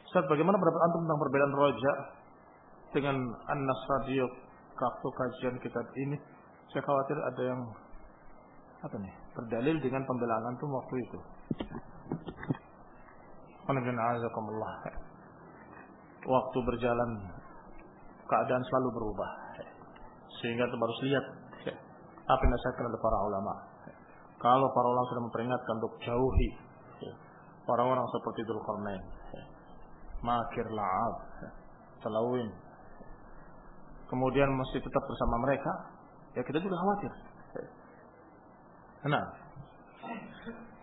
Ustaz, bagaimana pendapat antum tentang perbedaan roja dengan An-Nas Radio waktu kajian kitab ini? Saya khawatir ada yang berdalil dengan pembelaan antum waktu itu. Waktu berjalan, keadaan selalu berubah, sehingga kita harus lihat apa yang dinasihatkan oleh para ulama. Kalau para ulama sudah memperingatkan untuk jauhi orang-orang seperti Dzulqarnain, makir, la'ab, talawin, kemudian masih tetap bersama mereka, ya kita juga khawatir. Nah,